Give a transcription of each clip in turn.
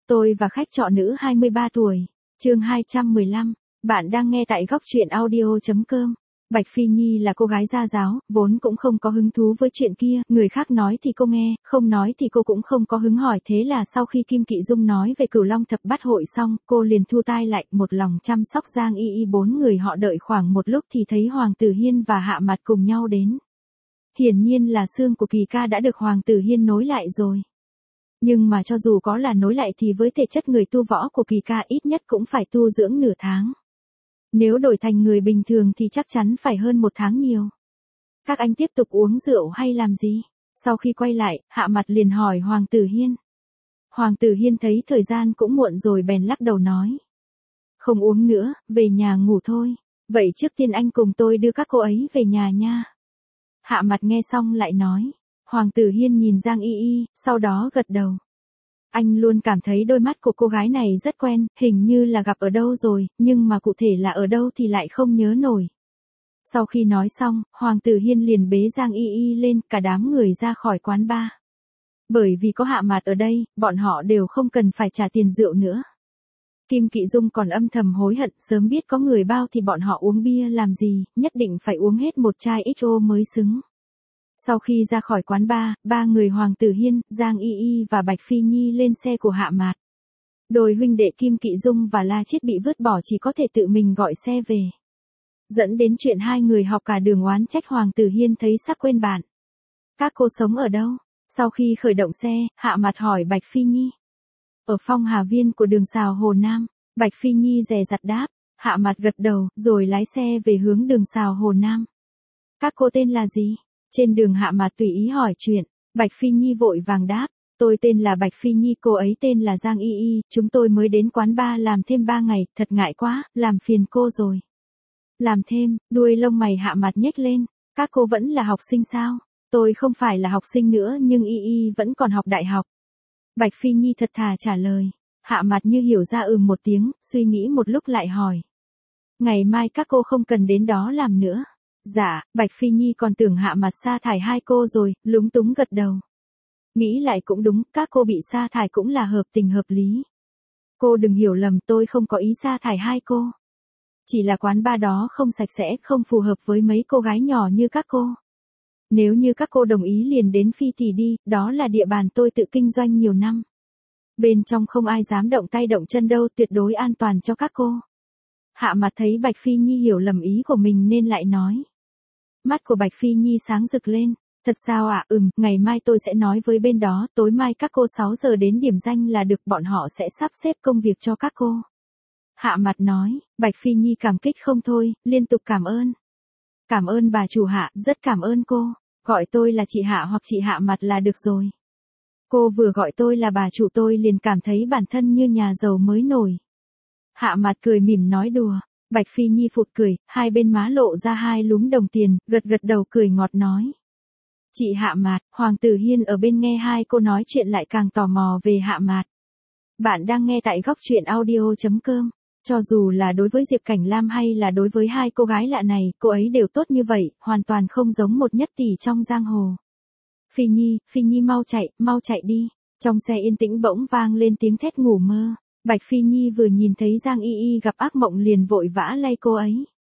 Tôi và khách trọ nữ 23 tuổi. Chương 215. Bạn đang nghe tại góc truyện audio.com. Bạch Phi Nhi là cô gái gia giáo, vốn cũng không có hứng thú với chuyện kia, người khác nói thì cô nghe, không nói thì cô cũng không có hứng hỏi. Thế là sau khi Kim Kỵ Dung nói về Cửu Long Thập Bát Hội xong, cô liền thu tai lại, một lòng chăm sóc Giang Y Y. Bốn người họ đợi khoảng một lúc thì thấy Hoàng Tử Hiên và Hạ Mạt cùng nhau đến. Hiển nhiên là xương của Kỳ ca đã được Hoàng Tử Hiên nối lại rồi. Nhưng mà cho dù có là nối lại thì với thể chất người tu võ của Kỳ ca ít nhất cũng phải tu dưỡng nửa tháng. Nếu đổi thành người bình thường thì chắc chắn phải hơn một tháng nhiều. Các anh tiếp tục uống rượu hay làm gì? Sau khi quay lại, Hạ Mặt liền hỏi Hoàng Tử Hiên. Hoàng Tử Hiên thấy thời gian cũng muộn rồi bèn lắc đầu nói. Không uống nữa, về nhà ngủ thôi. Vậy trước tiên anh cùng tôi đưa các cô ấy về nhà nha. Hạ Mặt nghe xong lại nói. Hoàng Tử Hiên nhìn Giang Y Y, sau đó gật đầu. Anh luôn cảm thấy đôi mắt của cô gái này rất quen, hình như là gặp ở đâu rồi, nhưng mà cụ thể là ở đâu thì lại không nhớ nổi. Sau khi nói xong, Hoàng Tử Hiên liền bế Giang Y Y lên, cả đám người ra khỏi quán bar. Bởi vì có Hạ Mạt ở đây, bọn họ đều không cần phải trả tiền rượu nữa. Kim Kỵ Dung còn âm thầm hối hận, sớm biết có người bao thì bọn họ uống bia làm gì, nhất định phải uống hết một chai XO mới xứng. Sau khi ra khỏi quán bar, ba người Hoàng Tử Hiên, Giang Y Y và Bạch Phi Nhi lên xe của Hạ Mạt. Đôi huynh đệ Kim Kỵ Dung và La Chiết bị vứt bỏ chỉ có thể tự mình gọi xe về. Dẫn đến chuyện hai người học cả đường oán trách Hoàng Tử Hiên thấy sắc quên bạn. Các cô sống ở đâu? Sau khi khởi động xe, Hạ Mạt hỏi Bạch Phi Nhi. Ở Phong Hà Viên của đường xào Hồ Nam. Bạch Phi Nhi dè dặt đáp. Hạ Mạt gật đầu, rồi lái xe về hướng đường xào Hồ Nam. Các cô tên là gì? Trên đường Hạ Mạt tùy ý hỏi chuyện, Bạch Phi Nhi vội vàng đáp, tôi tên là Bạch Phi Nhi, cô ấy tên là Giang Y Y, chúng tôi mới đến quán bar làm thêm 3 ngày, thật ngại quá, làm phiền cô rồi. Làm thêm, đuôi lông mày Hạ Mạt nhếch lên, các cô vẫn là học sinh sao? Tôi không phải là học sinh nữa nhưng Y Y vẫn còn học đại học. Bạch Phi Nhi thật thà trả lời, Hạ Mạt như hiểu ra một tiếng, suy nghĩ một lúc lại hỏi. Ngày mai các cô không cần đến đó làm nữa. Dạ, Bạch Phi Nhi còn tưởng Hạ Mạt sa thải hai cô rồi, lúng túng gật đầu. Nghĩ lại cũng đúng, các cô bị sa thải cũng là hợp tình hợp lý. Cô đừng hiểu lầm, tôi không có ý sa thải hai cô. Chỉ là quán bar đó không sạch sẽ, không phù hợp với mấy cô gái nhỏ như các cô. Nếu như các cô đồng ý liền đến Phi thì đi, đó là địa bàn tôi tự kinh doanh nhiều năm. Bên trong không ai dám động tay động chân đâu, tuyệt đối an toàn cho các cô. Hạ Mạt thấy Bạch Phi Nhi hiểu lầm ý của mình nên lại nói. Mắt của Bạch Phi Nhi sáng rực lên, thật sao ạ? Ngày mai tôi sẽ nói với bên đó, tối mai các cô 6 giờ đến điểm danh là được, bọn họ sẽ sắp xếp công việc cho các cô. Hạ Mạt nói, Bạch Phi Nhi cảm kích không thôi, liên tục cảm ơn. Cảm ơn bà chủ Hạ, rất cảm ơn cô, gọi tôi là chị Hạ hoặc chị Hạ Mạt là được rồi. Cô vừa gọi tôi là bà chủ tôi liền cảm thấy bản thân như nhà giàu mới nổi. Hạ Mạt cười mỉm nói đùa. Bạch Phi Nhi phụt cười, hai bên má lộ ra hai lúm đồng tiền, gật đầu cười ngọt nói. Chị Hạ Mạt, Hoàng Tử Hiên ở bên nghe hai cô nói chuyện lại càng tò mò về Hạ Mạt. Bạn đang nghe tại góc truyện audio.com. Cho dù là đối với Diệp Cảnh Lam hay là đối với hai cô gái lạ này, cô ấy đều tốt như vậy, hoàn toàn không giống một nhất tỷ trong giang hồ. Phi Nhi mau chạy đi. Trong xe yên tĩnh bỗng vang lên tiếng thét ngủ mơ. Bạch Phi Nhi vừa nhìn thấy Giang Y Y gặp ác mộng liền vội vã lay cô ấy.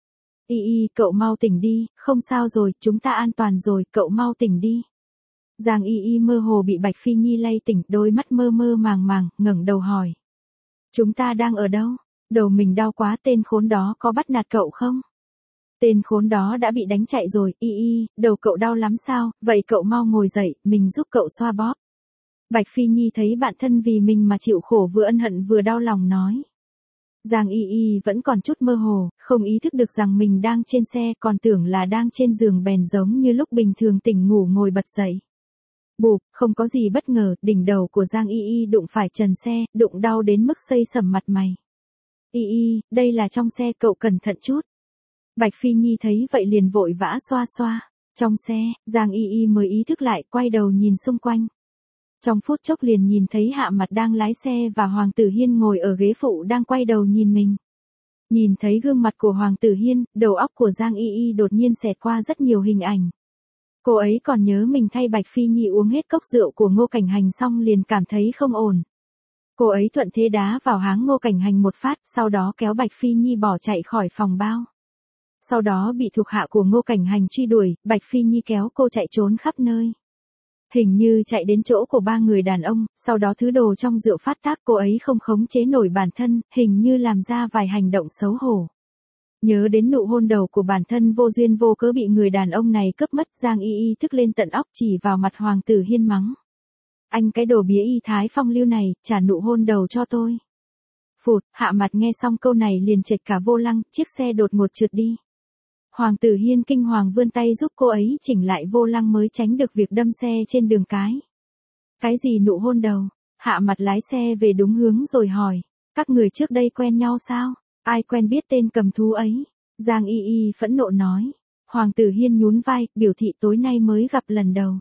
Y Y, cậu mau tỉnh đi, không sao rồi, chúng ta an toàn rồi, cậu mau tỉnh đi. Giang Y Y mơ hồ bị Bạch Phi Nhi lay tỉnh, đôi mắt mơ màng, ngẩng đầu hỏi. Chúng ta đang ở đâu? Đầu mình đau quá, tên khốn đó có bắt nạt cậu không? Tên khốn đó đã bị đánh chạy rồi, Y Y, đầu cậu đau lắm sao, vậy cậu mau ngồi dậy, mình giúp cậu xoa bóp. Bạch Phi Nhi thấy bạn thân vì mình mà chịu khổ vừa ân hận vừa đau lòng nói. Giang Y Y vẫn còn chút mơ hồ, không ý thức được rằng mình đang trên xe, còn tưởng là đang trên giường bèn giống như lúc bình thường tỉnh ngủ ngồi bật dậy. Bụp, không có gì bất ngờ, đỉnh đầu của Giang Y Y đụng phải trần xe, đụng đau đến mức xây sẩm mặt mày. Y Y, đây là trong xe, cậu cẩn thận chút. Bạch Phi Nhi thấy vậy liền vội vã xoa. Trong xe, Giang Y Y mới ý thức lại, quay đầu nhìn xung quanh. Trong phút chốc liền nhìn thấy Hạ Mạt đang lái xe và Hoàng Tử Hiên ngồi ở ghế phụ đang quay đầu nhìn mình. Nhìn thấy gương mặt của Hoàng Tử Hiên, đầu óc của Giang Y Y đột nhiên xẹt qua rất nhiều hình ảnh. Cô ấy còn nhớ mình thay Bạch Phi Nhi uống hết cốc rượu của Ngô Cảnh Hành xong liền cảm thấy không ổn. Cô ấy thuận thế đá vào háng Ngô Cảnh Hành một phát, sau đó kéo Bạch Phi Nhi bỏ chạy khỏi phòng bao. Sau đó bị thuộc hạ của Ngô Cảnh Hành truy đuổi, Bạch Phi Nhi kéo cô chạy trốn khắp nơi. Hình như chạy đến chỗ của ba người đàn ông, sau đó thứ đồ trong rượu phát tác, cô ấy không khống chế nổi bản thân, hình như làm ra vài hành động xấu hổ. Nhớ đến nụ hôn đầu của bản thân vô duyên vô cớ bị người đàn ông này cướp mất, Giang Y Y tức lên tận óc, chỉ vào mặt Hoàng Tử Hiên mắng. Anh cái đồ bía y thái phong lưu này, trả nụ hôn đầu cho tôi. Phụt, Hạ Mặt nghe xong câu này liền chệch cả vô lăng, chiếc xe đột ngột trượt đi. Hoàng Tử Hiên kinh hoàng vươn tay giúp cô ấy chỉnh lại vô lăng mới tránh được việc đâm xe trên đường cái. Cái gì nụ hôn đầu? Hạ Mặt lái xe về đúng hướng rồi hỏi. Các người trước đây quen nhau sao? Ai quen biết tên cầm thú ấy? Giang Y Y phẫn nộ nói. Hoàng Tử Hiên nhún vai, biểu thị tối nay mới gặp lần đầu.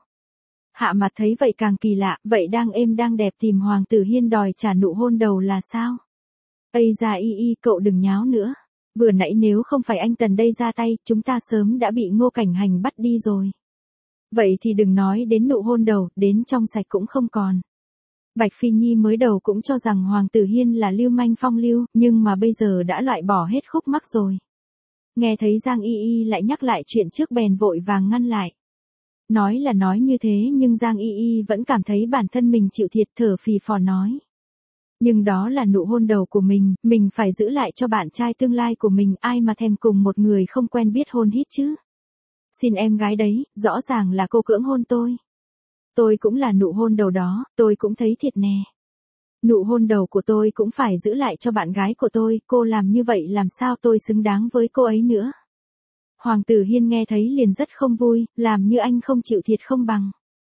Hạ Mặt thấy vậy càng kỳ lạ, vậy đang êm đang đẹp tìm Hoàng Tử Hiên đòi trả nụ hôn đầu là sao? Ây da Y Y, cậu đừng nháo nữa. Vừa nãy nếu không phải anh Tần đây ra tay, chúng ta sớm đã bị Ngô Cảnh Hành bắt đi rồi. Vậy thì đừng nói đến nụ hôn đầu, đến trong sạch cũng không còn. Bạch Phi Nhi mới đầu cũng cho rằng Hoàng Tử Hiên là lưu manh phong lưu, nhưng mà bây giờ đã loại bỏ hết khúc mắc rồi. Nghe thấy Giang Y Y lại nhắc lại chuyện trước bèn vội vàng ngăn lại. Nói là nói như thế nhưng Giang Y Y vẫn cảm thấy bản thân mình chịu thiệt, thở phì phò nói. Nhưng đó là nụ hôn đầu của mình phải giữ lại cho bạn trai tương lai của mình, ai mà thèm cùng một người không quen biết hôn hít chứ. Xin em gái đấy, rõ ràng là cô cưỡng hôn tôi. Tôi cũng là nụ hôn đầu đó, tôi cũng thấy thiệt nè. Nụ hôn đầu của tôi cũng phải giữ lại cho bạn gái của tôi, cô làm như vậy làm sao tôi xứng đáng với cô ấy nữa. Hoàng Tử Hiên nghe thấy liền rất không vui, làm như anh không chịu thiệt không bằng.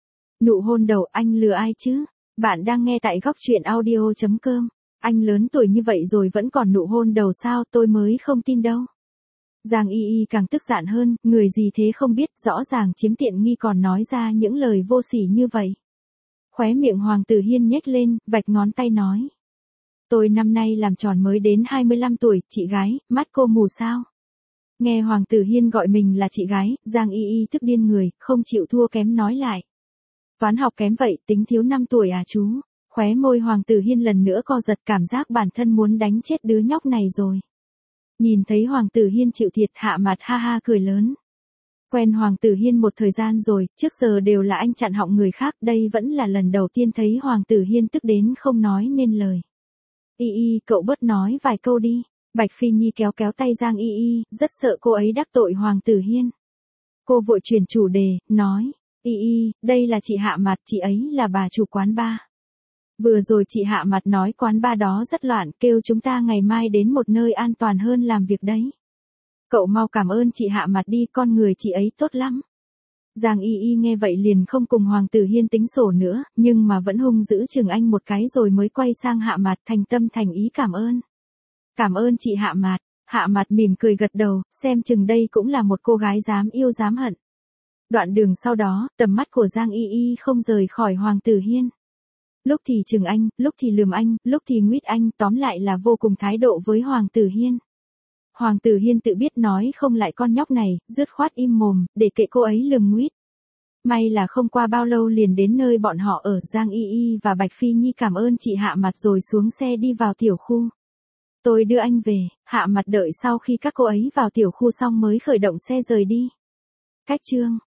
Nụ hôn đầu, anh lừa ai chứ? Bạn đang nghe tại góc truyện audio.com. Anh lớn tuổi như vậy rồi vẫn còn nụ hôn đầu sao, tôi mới không tin đâu. Giang Y Y càng tức giận hơn, người gì thế không biết, rõ ràng chiếm tiện nghi còn nói ra những lời vô sỉ như vậy. Khóe miệng Hoàng Tử Hiên nhếch lên, vạch ngón tay nói. Tôi năm nay làm tròn mới đến 25 tuổi, chị gái, mắt cô mù sao? Nghe Hoàng Tử Hiên gọi mình là chị gái, Giang Y Y tức điên người, không chịu thua kém nói lại. Toán học kém vậy, tính thiếu 5 tuổi à chú? Khóe môi Hoàng Tử Hiên lần nữa co giật, cảm giác bản thân muốn đánh chết đứa nhóc này rồi. Nhìn thấy Hoàng Tử Hiên chịu thiệt, Hạ Mặt ha ha cười lớn. Quen Hoàng Tử Hiên một thời gian rồi, trước giờ đều là anh chặn họng người khác, đây vẫn là lần đầu tiên thấy Hoàng Tử Hiên tức đến không nói nên lời. Y Y, cậu bớt nói vài câu đi. Bạch Phi Nhi kéo kéo tay Giang Y Y, rất sợ cô ấy đắc tội Hoàng Tử Hiên. Cô vội chuyển chủ đề, nói. Y Y, đây là chị Hạ Mặt, chị ấy là bà chủ quán bar. Vừa rồi chị Hạ Mặt nói quán bar đó rất loạn, kêu chúng ta ngày mai đến một nơi an toàn hơn làm việc đấy. Cậu mau cảm ơn chị Hạ Mặt đi, con người chị ấy tốt lắm. Giang Y Y nghe vậy liền không cùng Hoàng Tử Hiên tính sổ nữa, nhưng mà vẫn hung dữ chừng anh một cái rồi mới quay sang Hạ Mặt thành tâm thành ý cảm ơn. Cảm ơn chị Hạ Mặt. Hạ Mặt mỉm cười gật đầu, xem chừng đây cũng là một cô gái dám yêu dám hận. Đoạn đường sau đó, tầm mắt của Giang Y Y không rời khỏi Hoàng Tử Hiên. Lúc thì chừng anh, lúc thì lườm anh, lúc thì nguyết anh, tóm lại là vô cùng thái độ với Hoàng Tử Hiên. Hoàng Tử Hiên tự biết nói không lại con nhóc này, dứt khoát im mồm, để kệ cô ấy lườm nguyết. May là không qua bao lâu liền đến nơi bọn họ ở, Giang Y Y và Bạch Phi Nhi cảm ơn chị Hạ Mặt rồi xuống xe đi vào tiểu khu. Tôi đưa anh về. Hạ Mặt đợi sau khi các cô ấy vào tiểu khu xong mới khởi động xe rời đi. Cách chương